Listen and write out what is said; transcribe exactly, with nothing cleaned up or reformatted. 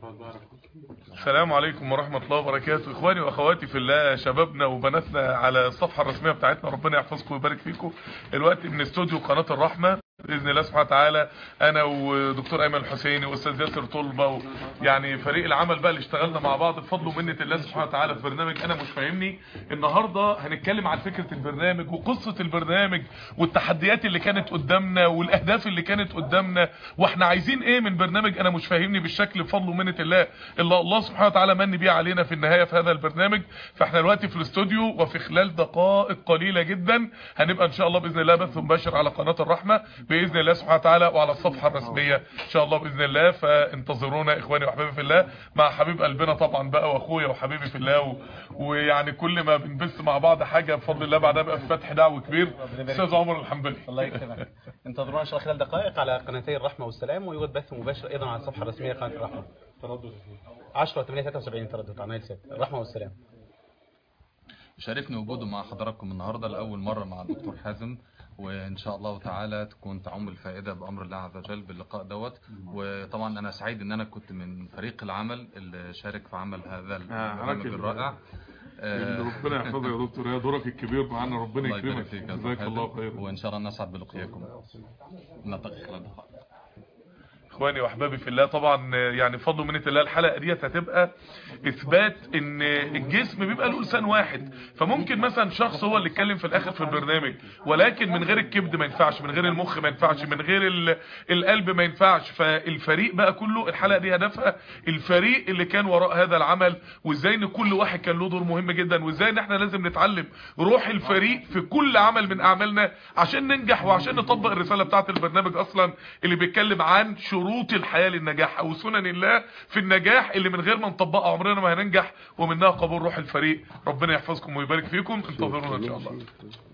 السلام عليكم ورحمة الله وبركاته. اخواني واخواتي في الله، شبابنا وبناتنا على الصفحة الرسمية بتاعتنا، ربنا يحفظكم ويبارك فيكم. الوقت من استوديو قناة الرحمة باذن الله سبحانه وتعالى، انا ودكتور ايمن الحسيني واستاذ ياسر طلبه و... يعني فريق العمل بقى اللي اشتغلنا مع بعض بفضل ومنه الله سبحانه وتعالى في برنامج انا مش فاهمني. النهارده هنتكلم عن فكره البرنامج وقصه البرنامج والتحديات اللي كانت قدامنا والاهداف اللي كانت قدامنا، واحنا عايزين ايه من برنامج انا مش فاهمني بالشكل بفضل ومنه الله اللي الله سبحانه وتعالى من بيه علينا في النهايه في هذا البرنامج. فاحنا دلوقتي في الاستوديو، وفي خلال دقائق قليله جدا هنبقى ان شاء الله باذن الله بث مباشر على قناه الرحمه باذن الله سبحانه وتعالى وعلى الصفحه الرسميه ان شاء الله باذن الله. فانتظرونا اخواني واحبابي في الله، مع حبيب قلبنا طبعا بقى واخويا وحبيبي في الله و... ويعني كل ما بنبث مع بعض حاجه بفضل الله بعدها بقى في فتح دعوه كبير. استاذ عمر الحنبلي الله يكرمك. انتظرونا ان شاء الله خلال دقائق على قناتي الرحمه والسلام، ويوجد بث مباشر ايضا على الصفحه الرسميه قناه الرحمه. تردد عشرة ثمانية ثلاثة وسبعين تردد على نايل الرحمه والسلام. شرفني وجوده مع حضراتكم النهارده لاول مره مع الدكتور حازم، وان شاء الله تعالى تكون تعم الفائده بامر الله عز وجل باللقاء دوت. وطبعا انا سعيد ان انا كنت من فريق العمل اللي شارك في عمل هذا البرنامج الرائع. ربنا يحفظك يا دكتور، يا دورك الكبير معانا، ربنا يكرمك، جزاك الله خير، وان شاء الله نسعد بلقياكم. نلتقي خلال دقائق. اخواني واحبابي في الله، طبعا يعني بفضل ومنه الله الحلقه ديت هتبقى اثبات ان الجسم بيبقى له لسان واحد. فممكن مثلا شخص هو اللي اتكلم في الاخر في البرنامج، ولكن من غير الكبد ما ينفعش، من غير المخ ما ينفعش، من غير القلب ما ينفعش. فالفريق بقى كله، الحلقه دي هدفها الفريق اللي كان وراء هذا العمل، وازاي ان كل واحد كان له دور مهم جدا، وازاي ان احنا لازم نتعلم روح الفريق في كل عمل من اعمالنا عشان ننجح وعشان نطبق الرساله بتاعه البرنامج اصلا اللي بيتكلم عن شروط الحياة للنجاح او سنن الله في النجاح اللي من غير ما نطبقها عمرنا ما هننجح، ومنها قبول روح الفريق. ربنا يحفظكم ويبارك فيكم، انتظرونا ان شاء الله.